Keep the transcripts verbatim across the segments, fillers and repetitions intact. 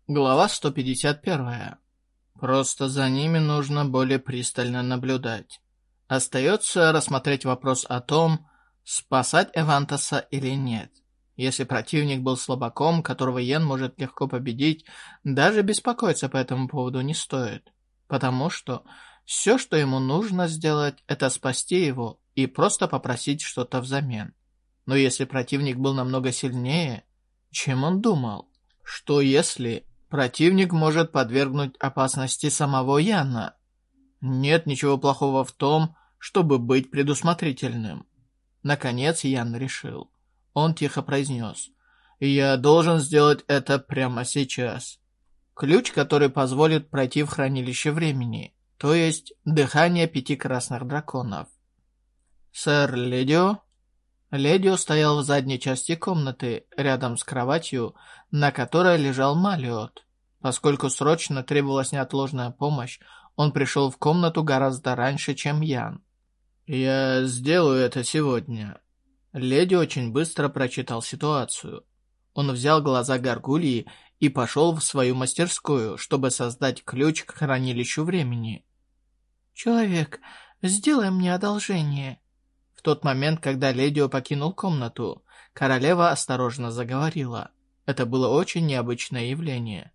Глава сто пятьдесят первая. Просто за ними нужно более пристально наблюдать. Остается рассмотреть вопрос о том, спасать Эвантоса или нет. Если противник был слабаком, которого Йен может легко победить, даже беспокоиться по этому поводу не стоит. Потому что все, что ему нужно сделать, это спасти его и просто попросить что-то взамен. Но если противник был намного сильнее, чем он думал? Что если противник может подвергнуть опасности самого Яна? Нет ничего плохого в том, чтобы быть предусмотрительным. Наконец Ян решил. Он тихо произнес: «Я должен сделать это прямо сейчас». Ключ, который позволит пройти в хранилище времени, то есть дыхание пяти красных драконов. «Сэр Ледио?» Ледио стоял в задней части комнаты, рядом с кроватью, на которой лежал Малиот. Поскольку срочно требовалась неотложная помощь, он пришел в комнату гораздо раньше, чем Ян. «Я сделаю это сегодня». Леди очень быстро прочитал ситуацию. Он взял глаза Гаргульи и пошел в свою мастерскую, чтобы создать ключ к хранилищу времени. «Человек, сделай мне одолжение». В тот момент, когда Ледио покинул комнату, королева осторожно заговорила. Это было очень необычное явление.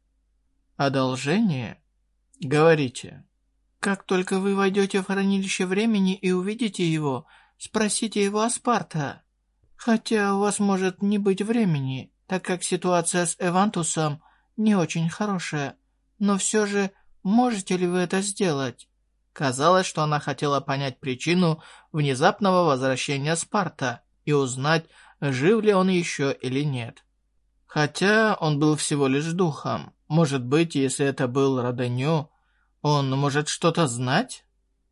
«Одолжение? Говорите». «Как только вы войдете в хранилище времени и увидите его, спросите его о Спарта. Хотя у вас может не быть времени, так как ситуация с Эвантусом не очень хорошая. Но все же, можете ли вы это сделать?» Казалось, что она хотела понять причину внезапного возвращения Спарта и узнать, жив ли он еще или нет. Хотя он был всего лишь духом. Может быть, если это был Роденю, он может что-то знать?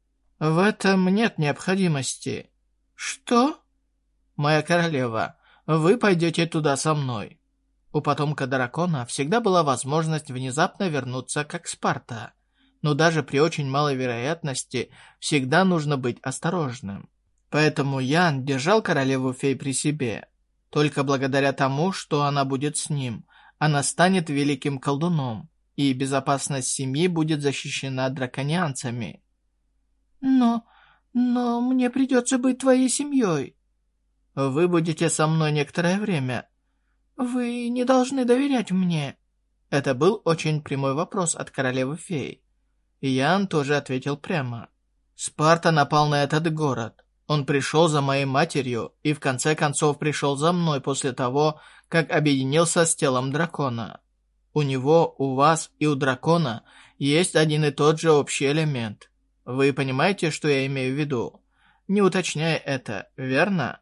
В этом нет необходимости. Что? Моя королева, вы пойдете туда со мной. У потомка дракона всегда была возможность внезапно вернуться как Спарта. Но даже при очень малой вероятности всегда нужно быть осторожным. Поэтому Ян держал королеву-фей при себе. Только благодаря тому, что она будет с ним, она станет великим колдуном, и безопасность семьи будет защищена драконианцами. «Но... но мне придется быть твоей семьей». «Вы будете со мной некоторое время». «Вы не должны доверять мне». Это был очень прямой вопрос от королевы-фей. Ян тоже ответил прямо. «Спарта напал на этот город. Он пришел за моей матерью и в конце концов пришел за мной после того, как объединился с телом дракона. У него, у вас и у дракона есть один и тот же общий элемент. Вы понимаете, что я имею в виду? Не уточняя это, верно?»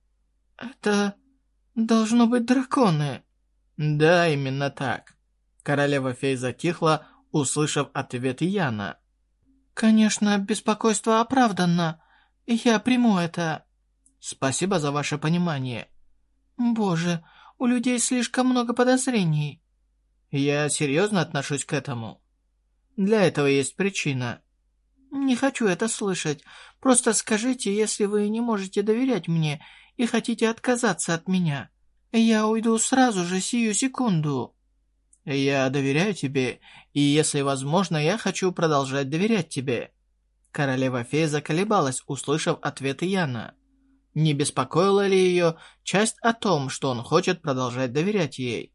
«Это должно быть драконы». «Да, именно так». Королева-фей затихла, услышав ответ Яна. «Конечно, беспокойство оправданно. Я приму это». «Спасибо за ваше понимание». «Боже, у людей слишком много подозрений». «Я серьезно отношусь к этому. Для этого есть причина». «Не хочу это слышать. Просто скажите, если вы не можете доверять мне и хотите отказаться от меня. Я уйду сразу же, сию секунду». «Я доверяю тебе, и, если возможно, я хочу продолжать доверять тебе». Королева-фея заколебалась, услышав ответ Яна. Не беспокоила ли ее часть о том, что он хочет продолжать доверять ей?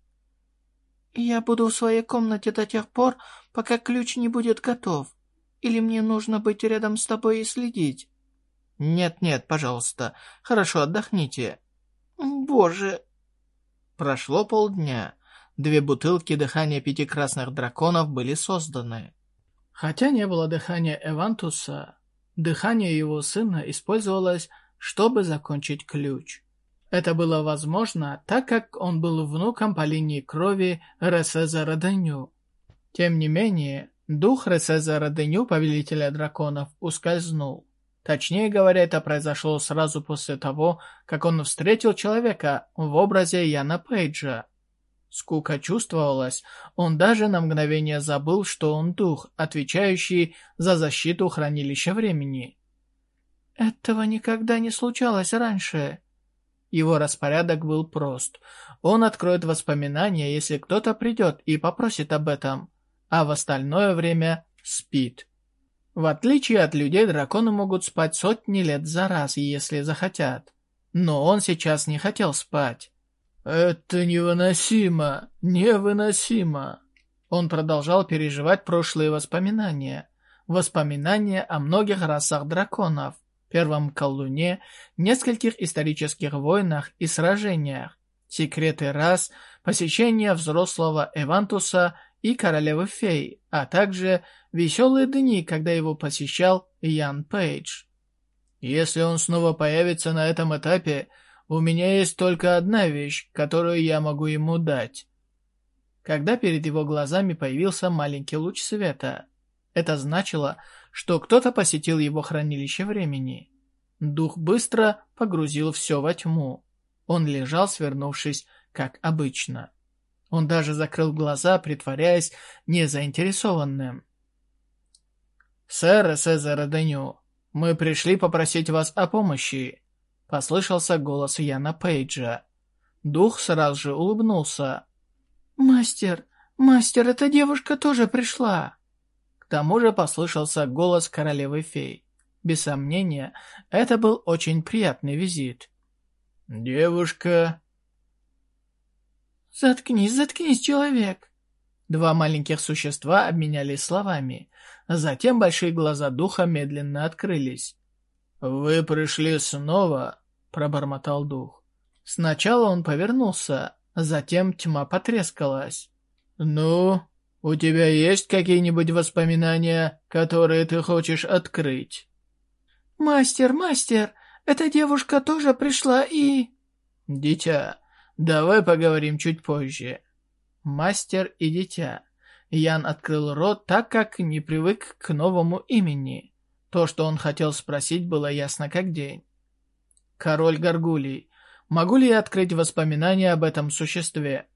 «Я буду в своей комнате до тех пор, пока ключ не будет готов. Или мне нужно быть рядом с тобой и следить?» «Нет-нет, пожалуйста, хорошо отдохните». «Боже...» Прошло полдня. Две бутылки дыхания пяти красных драконов были созданы. Хотя не было дыхания Эвантуса, дыхание его сына использовалось, чтобы закончить ключ. Это было возможно, так как он был внуком по линии крови Ресеза Роденю. Тем не менее, дух Ресеза Роденю, повелителя драконов, ускользнул. Точнее говоря, это произошло сразу после того, как он встретил человека в образе Яна Пейджа. Скука чувствовалась, он даже на мгновение забыл, что он дух, отвечающий за защиту хранилища времени. «Этого никогда не случалось раньше». Его распорядок был прост. Он откроет воспоминания, если кто-то придет и попросит об этом, а в остальное время спит. В отличие от людей, драконы могут спать сотни лет за раз, если захотят. Но он сейчас не хотел спать. «Это невыносимо, невыносимо!» Он продолжал переживать прошлые воспоминания. Воспоминания о многих расах драконов, первом колдуне, нескольких исторических войнах и сражениях, секреты рас, посещение взрослого Эвантуса и королевы фей, а также веселые дни, когда его посещал Ян Пейдж. Если он снова появится на этом этапе, у меня есть только одна вещь, которую я могу ему дать. Когда перед его глазами появился маленький луч света, это значило, что кто-то посетил его хранилище времени. Дух быстро погрузил все во тьму. Он лежал, свернувшись, как обычно. Он даже закрыл глаза, притворяясь незаинтересованным. «Сэр Сезар Деню, мы пришли попросить вас о помощи», — послышался голос Яна Пейджа. Дух сразу же улыбнулся. «Мастер, мастер, эта девушка тоже пришла». К тому же послышался голос королевы фей. Без сомнения, это был очень приятный визит. «Девушка...» «Заткнись, заткнись, человек!» Два маленьких существа обменялись словами. Затем большие глаза духа медленно открылись. «Вы пришли снова?» — пробормотал дух. Сначала он повернулся, затем тьма потрескалась. «Ну, у тебя есть какие-нибудь воспоминания, которые ты хочешь открыть?» «Мастер, мастер, эта девушка тоже пришла и...» «Дитя, давай поговорим чуть позже». Мастер и дитя. Ян открыл рот, так как не привык к новому имени. То, что он хотел спросить, было ясно как день. «Король Гаргулий, могу ли я открыть воспоминания об этом существе?»